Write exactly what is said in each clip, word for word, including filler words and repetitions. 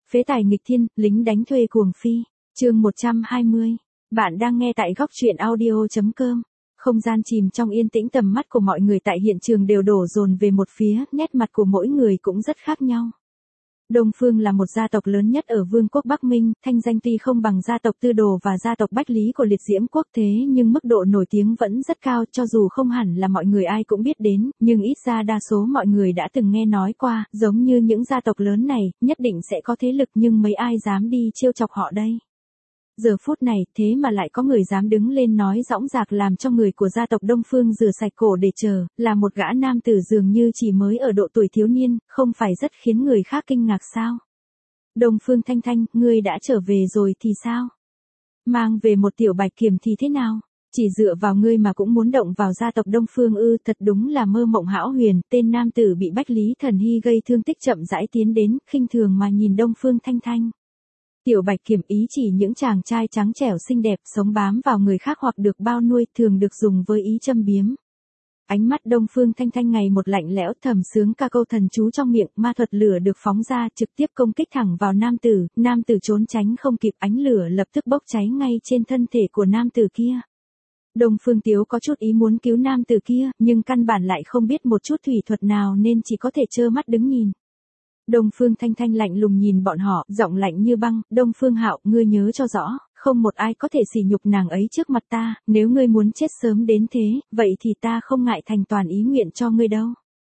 Phế tài nghịch thiên, lính đánh thuê cuồng phi. Chương một trăm hai mươi. Bạn đang nghe tại góc truyện audio.com. Không gian chìm trong yên tĩnh, tầm mắt của mọi người tại hiện trường đều đổ dồn về một phía, nét mặt của mỗi người cũng rất khác nhau. Đông Phương là một gia tộc lớn nhất ở Vương quốc Bắc Minh, thanh danh tuy không bằng gia tộc Tư Đồ và gia tộc Bách Lý của Liệt Diễm quốc, thế nhưng mức độ nổi tiếng vẫn rất cao, cho dù không hẳn là mọi người ai cũng biết đến, nhưng ít ra đa số mọi người đã từng nghe nói qua, giống như những gia tộc lớn này, nhất định sẽ có thế lực, nhưng mấy ai dám đi trêu chọc họ đây. Giờ phút này, thế mà lại có người dám đứng lên nói dõng dạc, làm cho người của gia tộc Đông Phương rửa sạch cổ để chờ, là một gã nam tử dường như chỉ mới ở độ tuổi thiếu niên, không phải rất khiến người khác kinh ngạc sao? Đông Phương Thanh Thanh, ngươi đã trở về rồi thì sao? Mang về một tiểu bạch kiểm thì thế nào? Chỉ dựa vào ngươi mà cũng muốn động vào gia tộc Đông Phương ư? Thật đúng là mơ mộng hão huyền. Tên nam tử bị Bách Lý Thần Hy gây thương tích chậm rãi tiến đến, khinh thường mà nhìn Đông Phương Thanh Thanh. Tiểu bạch kiểm ý chỉ những chàng trai trắng trẻo xinh đẹp, sống bám vào người khác hoặc được bao nuôi, thường được dùng với ý châm biếm. Ánh mắt Đông Phương Thanh Thanh ngày một lạnh lẽo, thầm sướng ca câu thần chú trong miệng, ma thuật lửa được phóng ra, trực tiếp công kích thẳng vào nam tử. Nam tử trốn tránh không kịp, ánh lửa lập tức bốc cháy ngay trên thân thể của nam tử kia. Đông Phương Tiếu có chút ý muốn cứu nam tử kia, nhưng căn bản lại không biết một chút thủy thuật nào nên chỉ có thể trơ mắt đứng nhìn. Đông Phương Thanh Thanh lạnh lùng nhìn bọn họ, giọng lạnh như băng. Đông Phương Hạo, ngươi nhớ cho rõ, không một ai có thể sỉ nhục nàng ấy trước mặt ta, nếu ngươi muốn chết sớm đến thế, vậy thì ta không ngại thành toàn ý nguyện cho ngươi đâu.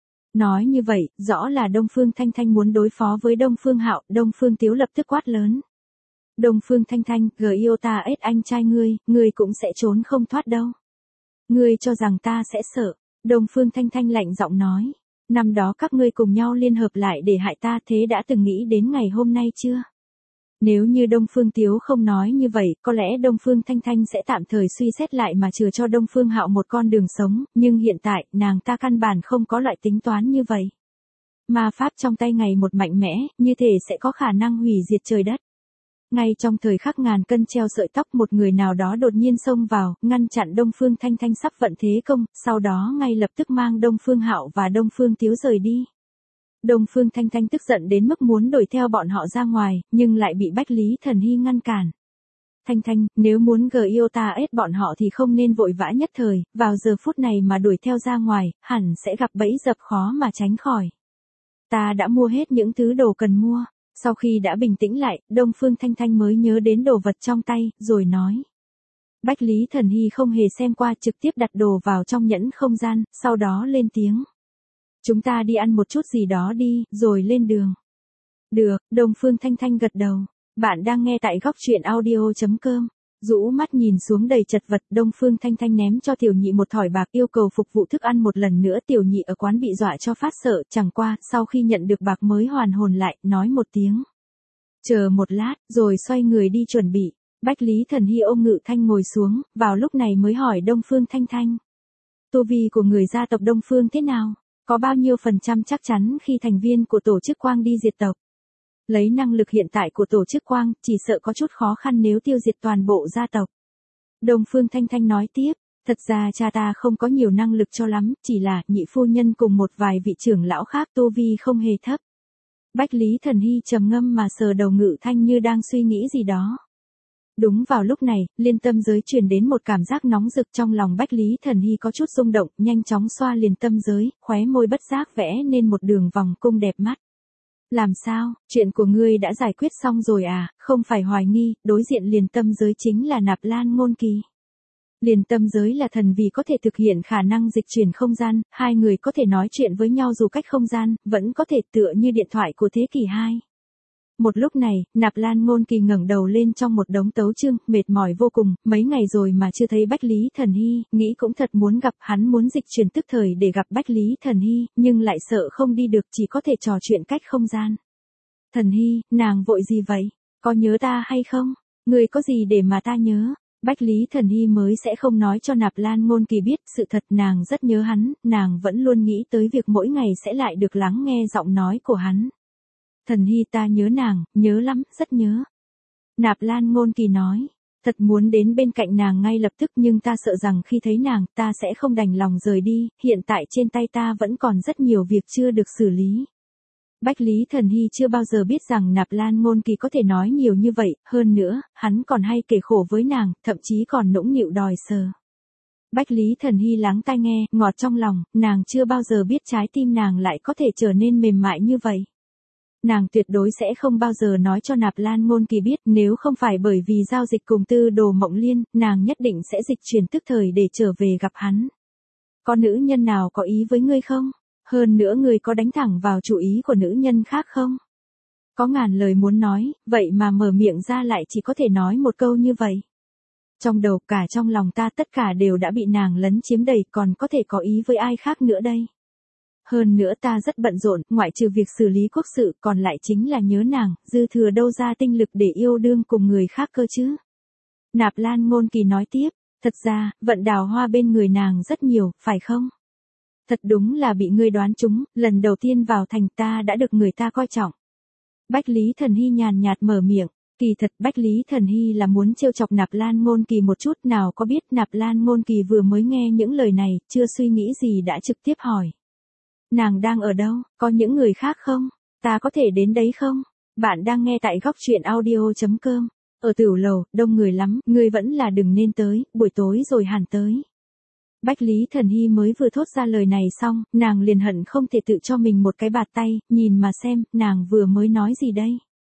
Nói như vậy, rõ là Đông Phương Thanh Thanh muốn đối phó với Đông Phương Hạo. Đông Phương Tiếu lập tức quát lớn. Đông Phương Thanh Thanh, gờ yêu ta ết anh trai ngươi, ngươi cũng sẽ trốn không thoát đâu. Ngươi cho rằng ta sẽ sợ? Đông Phương Thanh Thanh lạnh giọng nói. Năm đó các ngươi cùng nhau liên hợp lại để hại ta, thế đã từng nghĩ đến ngày hôm nay chưa? Nếu như Đông Phương Tiếu không nói như vậy, có lẽ Đông Phương Thanh Thanh sẽ tạm thời suy xét lại mà chừa cho Đông Phương Hạo một con đường sống, nhưng hiện tại, nàng ta căn bản không có loại tính toán như vậy. Ma pháp trong tay ngày một mạnh mẽ, như thể sẽ có khả năng hủy diệt trời đất. Ngay trong thời khắc ngàn cân treo sợi tóc, một người nào đó đột nhiên xông vào, ngăn chặn Đông Phương Thanh Thanh sắp vận thế công, sau đó ngay lập tức mang Đông Phương Hạo và Đông Phương Tiếu rời đi. Đông Phương Thanh Thanh tức giận đến mức muốn đuổi theo bọn họ ra ngoài, nhưng lại bị Bách Lý Thần Hy ngăn cản. Thanh Thanh, nếu muốn gờ yêu ta ết bọn họ thì không nên vội vã nhất thời, vào giờ phút này mà đuổi theo ra ngoài, hẳn sẽ gặp bẫy dập khó mà tránh khỏi. Ta đã mua hết những thứ đồ cần mua. Sau khi đã bình tĩnh lại, Đông Phương Thanh Thanh mới nhớ đến đồ vật trong tay, rồi nói. Bách Lý Thần Hy không hề xem qua, trực tiếp đặt đồ vào trong nhẫn không gian, sau đó lên tiếng. Chúng ta đi ăn một chút gì đó đi, rồi lên đường. Được, Đông Phương Thanh Thanh gật đầu. Bạn đang nghe tại góc truyện audio.com. Rũ mắt nhìn xuống đầy chật vật, Đông Phương Thanh Thanh ném cho Tiểu Nhị một thỏi bạc, yêu cầu phục vụ thức ăn một lần nữa. Tiểu Nhị ở quán bị dọa cho phát sợ, chẳng qua, sau khi nhận được bạc mới hoàn hồn lại, nói một tiếng. Chờ một lát, rồi xoay người đi chuẩn bị. Bách Lý Thần Hy ôm Ngự Thanh ngồi xuống, vào lúc này mới hỏi Đông Phương Thanh Thanh. Tu vi của người gia tộc Đông Phương thế nào? Có bao nhiêu phần trăm chắc chắn khi thành viên của tổ chức Quang đi diệt tộc? Lấy năng lực hiện tại của tổ chức Quang, chỉ sợ có chút khó khăn nếu tiêu diệt toàn bộ gia tộc. Đông Phương Thanh Thanh nói tiếp, thật ra cha ta không có nhiều năng lực cho lắm, chỉ là nhị phu nhân cùng một vài vị trưởng lão khác tu vi không hề thấp. Bách Lý Thần Hy trầm ngâm mà sờ đầu Ngự Thanh như đang suy nghĩ gì đó. Đúng vào lúc này, liên tâm giới truyền đến một cảm giác nóng rực, trong lòng Bách Lý Thần Hy có chút rung động, nhanh chóng xoa liên tâm giới, khóe môi bất giác vẽ nên một đường vòng cung đẹp mắt. Làm sao, chuyện của ngươi đã giải quyết xong rồi à? Không phải hoài nghi, đối diện liền tâm giới chính là Nạp Lan Ngôn Kỳ. Liền tâm giới là thần vì có thể thực hiện khả năng dịch chuyển không gian, hai người có thể nói chuyện với nhau dù cách không gian, vẫn có thể tựa như điện thoại của thế kỷ hai. Một lúc này, Nạp Lan Ngôn Kỳ ngẩng đầu lên trong một đống tấu chương, mệt mỏi vô cùng, mấy ngày rồi mà chưa thấy Bách Lý Thần Hy, nghĩ cũng thật muốn gặp, hắn muốn dịch chuyển tức thời để gặp Bách Lý Thần Hy, nhưng lại sợ không đi được, chỉ có thể trò chuyện cách không gian. Thần Hy, nàng vội gì vậy? Có nhớ ta hay không? Người có gì để mà ta nhớ? Bách Lý Thần Hy mới sẽ không nói cho Nạp Lan Ngôn Kỳ biết, sự thật nàng rất nhớ hắn, nàng vẫn luôn nghĩ tới việc mỗi ngày sẽ lại được lắng nghe giọng nói của hắn. Thần Hy, ta nhớ nàng, nhớ lắm, rất nhớ. Nạp Lan Ngôn Kỳ nói, thật muốn đến bên cạnh nàng ngay lập tức, nhưng ta sợ rằng khi thấy nàng, ta sẽ không đành lòng rời đi, hiện tại trên tay ta vẫn còn rất nhiều việc chưa được xử lý. Bách Lý Thần Hy chưa bao giờ biết rằng Nạp Lan Ngôn Kỳ có thể nói nhiều như vậy, hơn nữa, hắn còn hay kể khổ với nàng, thậm chí còn nũng nịu đòi sờ. Bách Lý Thần Hy lắng tai nghe, ngọt trong lòng, nàng chưa bao giờ biết trái tim nàng lại có thể trở nên mềm mại như vậy. Nàng tuyệt đối sẽ không bao giờ nói cho Nạp Lan Ngôn Kỳ biết, nếu không phải bởi vì giao dịch cùng Tư Đồ Mộng Liên, nàng nhất định sẽ dịch chuyển tức thời để trở về gặp hắn. Có nữ nhân nào có ý với ngươi không? Hơn nữa ngươi có đánh thẳng vào chủ ý của nữ nhân khác không? Có ngàn lời muốn nói, vậy mà mở miệng ra lại chỉ có thể nói một câu như vậy. Trong đầu cả trong lòng ta tất cả đều đã bị nàng lấn chiếm đầy, còn có thể có ý với ai khác nữa đây. Hơn nữa ta rất bận rộn, ngoại trừ việc xử lý quốc sự, còn lại chính là nhớ nàng, dư thừa đâu ra tinh lực để yêu đương cùng người khác cơ chứ. Nạp Lan Ngôn Kỳ nói tiếp, thật ra, vận đào hoa bên người nàng rất nhiều, phải không? Thật đúng là bị ngươi đoán trúng, lần đầu tiên vào thành ta đã được người ta coi trọng. Bách Lý Thần Hy nhàn nhạt mở miệng, kỳ thật Bách Lý Thần Hy là muốn trêu chọc Nạp Lan Ngôn Kỳ một chút, nào có biết Nạp Lan Ngôn Kỳ vừa mới nghe những lời này, chưa suy nghĩ gì đã trực tiếp hỏi. Nàng đang ở đâu, có những người khác không? Ta có thể đến đấy không? Bạn đang nghe tại góc truyện audio chấm com. Ở tiểu lầu, đông người lắm, ngươi vẫn là đừng nên tới, buổi tối rồi hẳn tới. Bách Lý Thần Hy mới vừa thốt ra lời này xong, nàng liền hận không thể tự cho mình một cái bạt tay, nhìn mà xem, nàng vừa mới nói gì đây?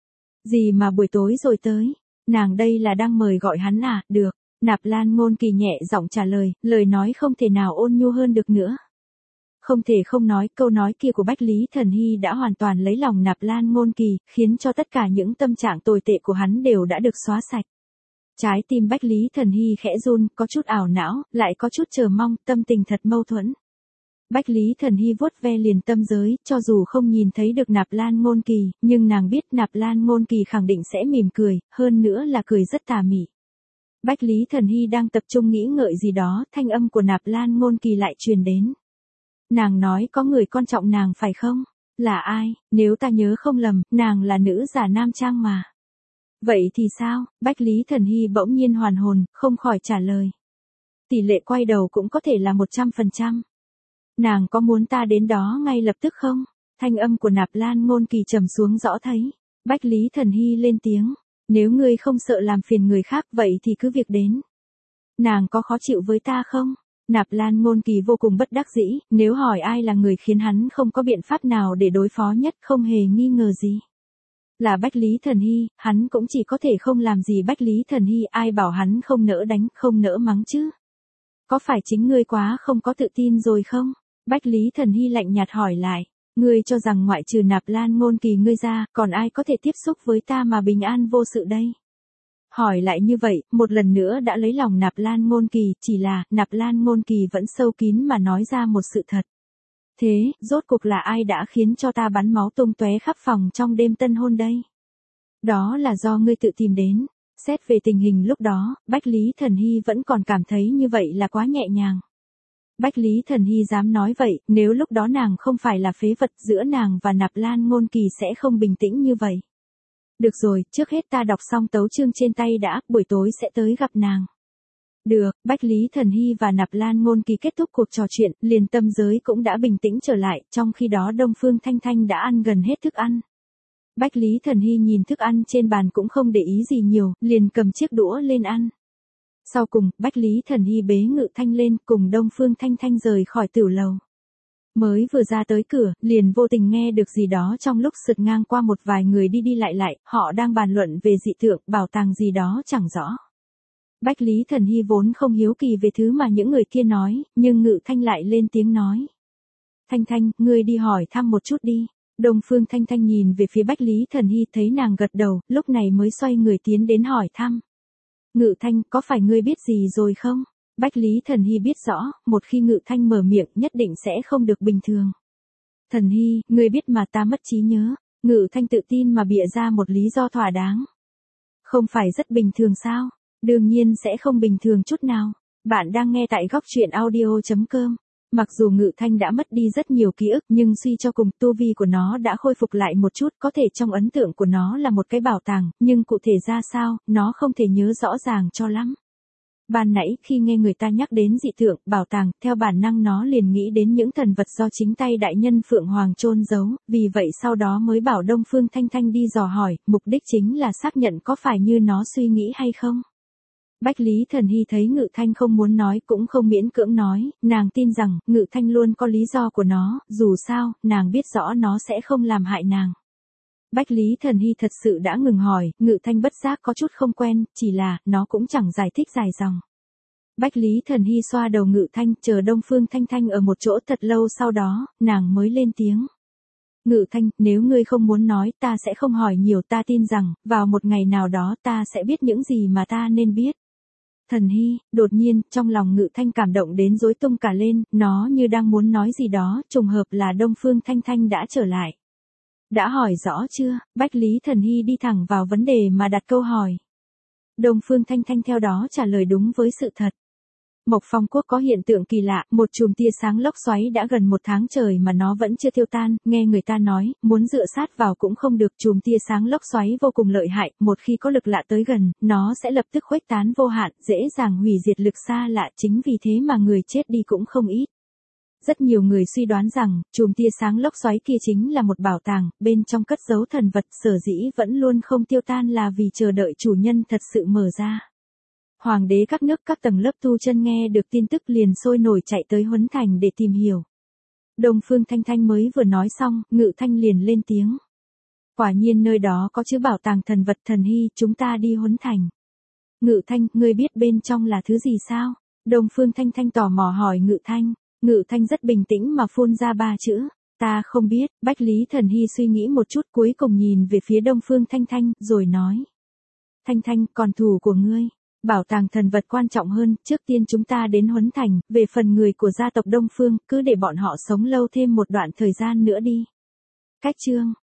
Gì mà buổi tối rồi tới? Nàng đây là đang mời gọi hắn à? Được. Nạp Lan Ngôn Kỳ nhẹ giọng trả lời, lời nói không thể nào ôn nhu hơn được nữa. Không thể không nói, câu nói kia của Bách Lý Thần Hy đã hoàn toàn lấy lòng Nạp Lan Ngôn Kỳ, khiến cho tất cả những tâm trạng tồi tệ của hắn đều đã được xóa sạch. Trái tim Bách Lý Thần Hy khẽ run, có chút ảo não, lại có chút chờ mong, tâm tình thật mâu thuẫn. Bách Lý Thần Hy vuốt ve liền tâm giới, cho dù không nhìn thấy được Nạp Lan Ngôn Kỳ, nhưng nàng biết Nạp Lan Ngôn Kỳ khẳng định sẽ mỉm cười, hơn nữa là cười rất tà mị. Bách Lý Thần Hy đang tập trung nghĩ ngợi gì đó, thanh âm của Nạp Lan Ngôn Kỳ lại truyền đến. Nàng nói có người quan trọng nàng phải không? Là ai? Nếu ta nhớ không lầm, nàng là nữ giả nam trang mà. Vậy thì sao? Bách Lý Thần Hy bỗng nhiên hoàn hồn, không khỏi trả lời. Tỷ lệ quay đầu cũng có thể là một trăm phần trăm. Nàng có muốn ta đến đó ngay lập tức không? Thanh âm của Nạp Lan Ngôn Kỳ trầm xuống rõ thấy. Bách Lý Thần Hy lên tiếng. Nếu ngươi không sợ làm phiền người khác vậy thì cứ việc đến. Nàng có khó chịu với ta không? Nạp Lan Ngôn Kỳ vô cùng bất đắc dĩ, nếu hỏi ai là người khiến hắn không có biện pháp nào để đối phó nhất, không hề nghi ngờ gì. Là Bách Lý Thần Hy, hắn cũng chỉ có thể không làm gì Bách Lý Thần Hy, ai bảo hắn không nỡ đánh, không nỡ mắng chứ. Có phải chính ngươi quá không có tự tin rồi không? Bách Lý Thần Hy lạnh nhạt hỏi lại, ngươi cho rằng ngoại trừ Nạp Lan Ngôn Kỳ ngươi ra, còn ai có thể tiếp xúc với ta mà bình an vô sự đây? Hỏi lại như vậy, một lần nữa đã lấy lòng Nạp Lan Ngôn Kỳ, chỉ là, Nạp Lan Ngôn Kỳ vẫn sâu kín mà nói ra một sự thật. Thế, rốt cuộc là ai đã khiến cho ta bắn máu tung tóe khắp phòng trong đêm tân hôn đây? Đó là do ngươi tự tìm đến. Xét về tình hình lúc đó, Bách Lý Thần Hy vẫn còn cảm thấy như vậy là quá nhẹ nhàng. Bách Lý Thần Hy dám nói vậy, nếu lúc đó nàng không phải là phế vật, giữa nàng và Nạp Lan Ngôn Kỳ sẽ không bình tĩnh như vậy. Được rồi, trước hết ta đọc xong tấu chương trên tay đã, buổi tối sẽ tới gặp nàng. Được, Bách Lý Thần Hy và Nạp Lan Ngôn Kỳ kết thúc cuộc trò chuyện, liền tâm giới cũng đã bình tĩnh trở lại, trong khi đó Đông Phương Thanh Thanh đã ăn gần hết thức ăn. Bách Lý Thần Hy nhìn thức ăn trên bàn cũng không để ý gì nhiều, liền cầm chiếc đũa lên ăn. Sau cùng, Bách Lý Thần Hy bế Ngự Thanh lên, cùng Đông Phương Thanh Thanh rời khỏi tiểu lầu. Mới vừa ra tới cửa, liền vô tình nghe được gì đó trong lúc sượt ngang qua một vài người đi đi lại lại, họ đang bàn luận về dị tượng, bảo tàng gì đó chẳng rõ. Bách Lý Thần Hy vốn không hiếu kỳ về thứ mà những người kia nói, nhưng Ngự Thanh lại lên tiếng nói. Thanh Thanh, ngươi đi hỏi thăm một chút đi. Đông Phương Thanh Thanh nhìn về phía Bách Lý Thần Hy thấy nàng gật đầu, lúc này mới xoay người tiến đến hỏi thăm. Ngự Thanh, có phải ngươi biết gì rồi không? Bách Lý Thần Hy biết rõ, một khi Ngự Thanh mở miệng nhất định sẽ không được bình thường. Thần Hy, ngươi biết mà ta mất trí nhớ. Ngự Thanh tự tin mà bịa ra một lý do thỏa đáng. Không phải rất bình thường sao? Đương nhiên sẽ không bình thường chút nào. Bạn đang nghe tại góc truyện audio chấm com. Mặc dù Ngự Thanh đã mất đi rất nhiều ký ức nhưng suy cho cùng tu vi của nó đã khôi phục lại một chút, có thể trong ấn tượng của nó là một cái bảo tàng, nhưng cụ thể ra sao, nó không thể nhớ rõ ràng cho lắm. Ban nãy khi nghe người ta nhắc đến dị tượng, bảo tàng, theo bản năng nó liền nghĩ đến những thần vật do chính tay đại nhân Phượng Hoàng chôn giấu, vì vậy sau đó mới bảo Đông Phương Thanh Thanh đi dò hỏi, mục đích chính là xác nhận có phải như nó suy nghĩ hay không. Bách Lý Thần Hy thấy Ngự Thanh không muốn nói cũng không miễn cưỡng nói, nàng tin rằng, Ngự Thanh luôn có lý do của nó, dù sao, nàng biết rõ nó sẽ không làm hại nàng. Bách Lý Thần Hy thật sự đã ngừng hỏi, Ngự Thanh bất giác có chút không quen, chỉ là, nó cũng chẳng giải thích dài dòng. Bách Lý Thần Hy xoa đầu Ngự Thanh, chờ Đông Phương Thanh Thanh ở một chỗ thật lâu sau đó, nàng mới lên tiếng. Ngự Thanh, nếu ngươi không muốn nói, ta sẽ không hỏi nhiều, ta tin rằng, vào một ngày nào đó ta sẽ biết những gì mà ta nên biết. Thần Hy, đột nhiên, trong lòng Ngự Thanh cảm động đến rối tung cả lên, nó như đang muốn nói gì đó, trùng hợp là Đông Phương Thanh Thanh đã trở lại. Đã hỏi rõ chưa? Bách Lý Thần Hy đi thẳng vào vấn đề mà đặt câu hỏi. Đông Phương Thanh Thanh theo đó trả lời đúng với sự thật. Mộc Phong Quốc có hiện tượng kỳ lạ, một chùm tia sáng lốc xoáy đã gần một tháng trời mà nó vẫn chưa tiêu tan, nghe người ta nói, muốn dựa sát vào cũng không được, chùm tia sáng lốc xoáy vô cùng lợi hại, một khi có lực lạ tới gần, nó sẽ lập tức khuếch tán vô hạn, dễ dàng hủy diệt lực xa lạ, chính vì thế mà người chết đi cũng không ít. Rất nhiều người suy đoán rằng, chùm tia sáng lốc xoáy kia chính là một bảo tàng, bên trong cất giấu thần vật, sở dĩ vẫn luôn không tiêu tan là vì chờ đợi chủ nhân thật sự mở ra. Hoàng đế các nước các tầng lớp tu chân nghe được tin tức liền sôi nổi chạy tới Huấn Thành để tìm hiểu. Đông Phương Thanh Thanh mới vừa nói xong, Ngự Thanh liền lên tiếng. Quả nhiên nơi đó có chứa bảo tàng thần vật. Thần Hy, chúng ta đi Huấn Thành. Ngự Thanh, ngươi biết bên trong là thứ gì sao? Đông Phương Thanh Thanh tò mò hỏi Ngự Thanh. Ngự Thanh rất bình tĩnh mà phun ra ba chữ. Ta không biết. Bách Lý Thần Hy suy nghĩ một chút cuối cùng nhìn về phía Đông Phương Thanh Thanh, rồi nói. Thanh Thanh, còn thủ của ngươi. Bảo tàng thần vật quan trọng hơn, trước tiên chúng ta đến Huấn Thành, về phần người của gia tộc Đông Phương, cứ để bọn họ sống lâu thêm một đoạn thời gian nữa đi. Cách chương